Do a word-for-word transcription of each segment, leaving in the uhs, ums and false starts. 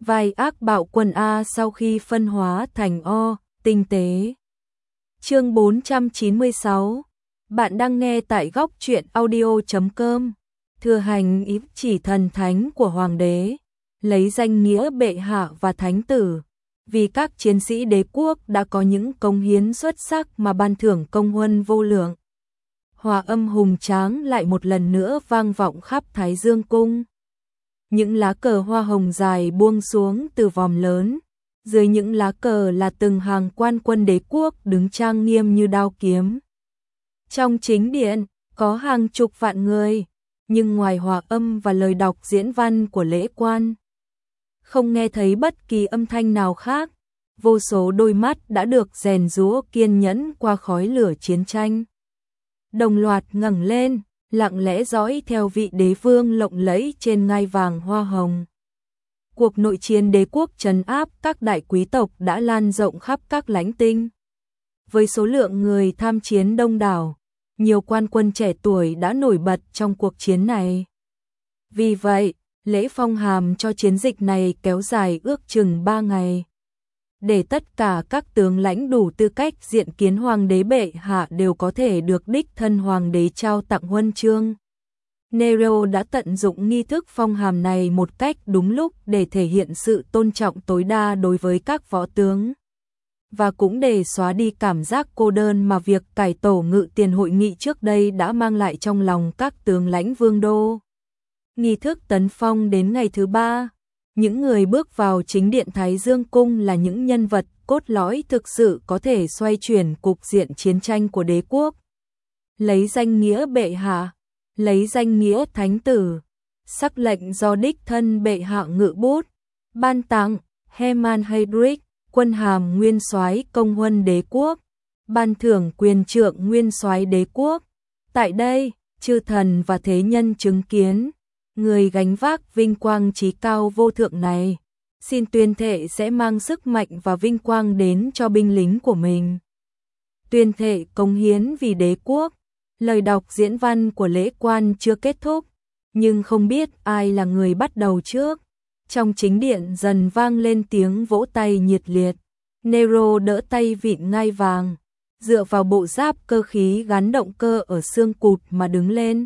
vai ác bạo quân A sau khi phân hóa thành O, tinh tế. Chương bốn trăm chín mươi sáu. Bạn đang nghe tại góc truyện audio chấm com. Thừa hành ý chỉ thần thánh của hoàng đế, lấy danh nghĩa bệ hạ và thánh tử, vì các chiến sĩ đế quốc đã có những công hiến xuất sắc mà ban thưởng công huân vô lượng. Hòa âm hùng tráng lại một lần nữa vang vọng khắp Thái Dương cung. Những lá cờ hoa hồng dài buông xuống từ vòm lớn, dưới những lá cờ là từng hàng quan quân đế quốc đứng trang nghiêm như đao kiếm. Trong chính điện có hàng chục vạn người, nhưng ngoài hòa âm và lời đọc diễn văn của lễ quan, không nghe thấy bất kỳ âm thanh nào khác. Vô số đôi mắt đã được rèn giũa kiên nhẫn qua khói lửa chiến tranh, đồng loạt ngẩng lên, lặng lẽ dõi theo vị đế vương lộng lẫy trên ngai vàng hoa hồng. Cuộc nội chiến đế quốc trấn áp các đại quý tộc đã lan rộng khắp các lãnh tinh. Với số lượng người tham chiến đông đảo, nhiều quan quân trẻ tuổi đã nổi bật trong cuộc chiến này. Vì vậy, lễ phong hàm cho chiến dịch này kéo dài ước chừng ba ngày. Để tất cả các tướng lãnh đủ tư cách diện kiến hoàng đế bệ hạ đều có thể được đích thân hoàng đế trao tặng huân chương. Nero đã tận dụng nghi thức phong hàm này một cách đúng lúc để thể hiện sự tôn trọng tối đa đối với các võ tướng, và cũng để xóa đi cảm giác cô đơn mà việc cải tổ ngự tiền hội nghị trước đây đã mang lại trong lòng các tướng lãnh vương đô. Nghi thức tấn phong đến ngày thứ ba, những người bước vào chính điện Thái Dương cung là những nhân vật cốt lõi thực sự có thể xoay chuyển cục diện chiến tranh của đế quốc. Lấy danh nghĩa bệ hạ, lấy danh nghĩa thánh tử, sắc lệnh do đích thân bệ hạ ngự bút, ban tặng Hermann Heydrich quân hàm nguyên soái công huân đế quốc, ban thưởng quyền trượng nguyên soái đế quốc. Tại đây, chư thần và thế nhân chứng kiến, người gánh vác vinh quang chí cao vô thượng này, xin tuyên thệ sẽ mang sức mạnh và vinh quang đến cho binh lính của mình. Tuyên thệ cống hiến vì đế quốc. Lời đọc diễn văn của lễ quan chưa kết thúc, nhưng không biết ai là người bắt đầu trước. Trong chính điện dần vang lên tiếng vỗ tay nhiệt liệt. Nero đỡ tay vịn ngai vàng, dựa vào bộ giáp cơ khí gắn động cơ ở xương cụt mà đứng lên.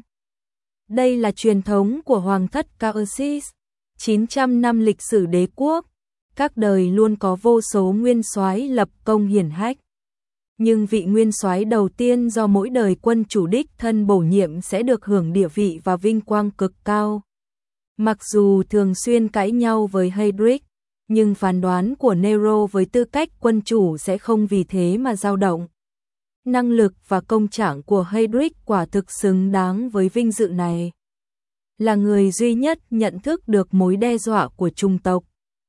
Đây là truyền thống của Hoàng thất Caersis, chín trăm năm lịch sử đế quốc, các đời luôn có vô số nguyên soái lập công hiển hách. Nhưng vị nguyên soái đầu tiên do mỗi đời quân chủ đích thân bổ nhiệm sẽ được hưởng địa vị và vinh quang cực cao. Mặc dù thường xuyên cãi nhau với Heydrich, nhưng phán đoán của Nero với tư cách quân chủ sẽ không vì thế mà dao động. Năng lực và công trạng của Heydrich quả thực xứng đáng với vinh dự này. Là người duy nhất nhận thức được mối đe dọa của chủng tộc.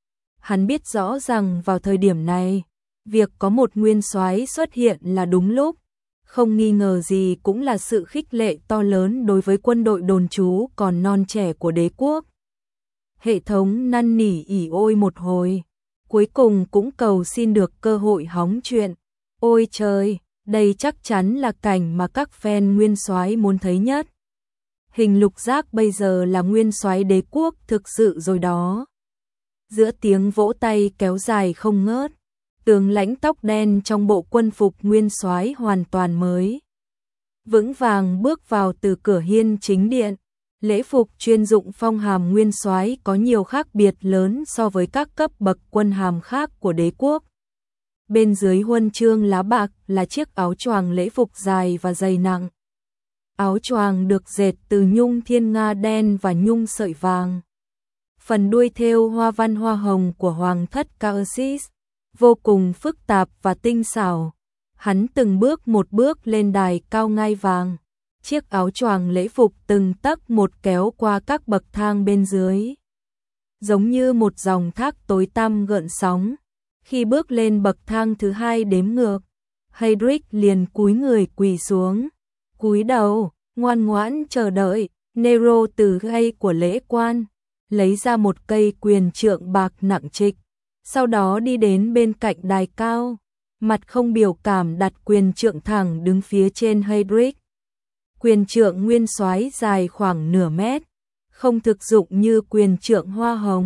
Hắn biết rõ rằng vào thời điểm này, việc có một nguyên soái xuất hiện là đúng lúc, không nghi ngờ gì cũng là sự khích lệ to lớn đối với quân đội đồn trú còn non trẻ của đế quốc. Hệ thống năn nỉ ỉ ôi một hồi, cuối cùng cũng cầu xin được cơ hội hóng chuyện. Ôi trời, đây chắc chắn là cảnh mà các fan nguyên soái muốn thấy nhất. Hình lục giác bây giờ là nguyên soái đế quốc thực sự rồi đó. Giữa tiếng vỗ tay kéo dài không ngớt, tướng lãnh tóc đen trong bộ quân phục nguyên soái hoàn toàn mới, vững vàng bước vào từ cửa hiên chính điện. Lễ phục chuyên dụng phong hàm nguyên soái có nhiều khác biệt lớn so với các cấp bậc quân hàm khác của đế quốc. Bên dưới huân chương lá bạc là chiếc áo choàng lễ phục dài và dày nặng. Áo choàng được dệt từ nhung thiên nga đen và nhung sợi vàng. Phần đuôi thêu hoa văn hoa hồng của Hoàng thất Caersis vô cùng phức tạp và tinh xảo. Hắn từng bước một bước lên đài cao ngai vàng. Chiếc áo choàng lễ phục từng tấc một kéo qua các bậc thang bên dưới, giống như một dòng thác tối tăm gợn sóng. Khi bước lên bậc thang thứ hai đếm ngược, Heydrich liền cúi người quỳ xuống, cúi đầu, ngoan ngoãn chờ đợi. Nero từ gai của lễ quan lấy ra một cây quyền trượng bạc nặng trịch, sau đó đi đến bên cạnh đài cao, mặt không biểu cảm đặt quyền trượng thẳng đứng phía trên Heydrich. Quyền trượng nguyên soái dài khoảng nửa mét, không thực dụng như quyền trượng hoa hồng,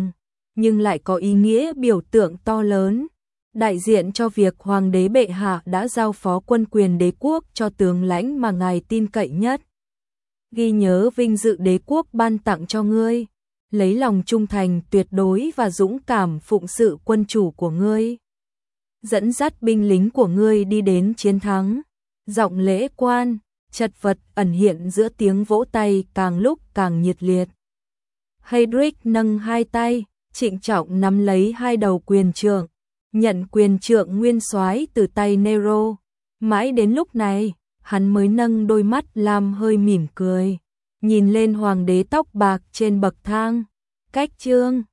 nhưng lại có ý nghĩa biểu tượng to lớn, đại diện cho việc hoàng đế bệ hạ đã giao phó quân quyền đế quốc cho tướng lãnh mà ngài tin cậy nhất. Ghi nhớ vinh dự đế quốc ban tặng cho ngươi, lấy lòng trung thành tuyệt đối và dũng cảm phụng sự quân chủ của ngươi, dẫn dắt binh lính của ngươi đi đến chiến thắng. Giọng lễ quan, chật vật ẩn hiện giữa tiếng vỗ tay càng lúc càng nhiệt liệt. Heydrich nâng hai tay, trịnh trọng nắm lấy hai đầu quyền trượng, nhận quyền trượng nguyên soái từ tay Nero. Mãi đến lúc này, hắn mới nâng đôi mắt lam hơi mỉm cười, nhìn lên hoàng đế tóc bạc trên bậc thang. Cách chương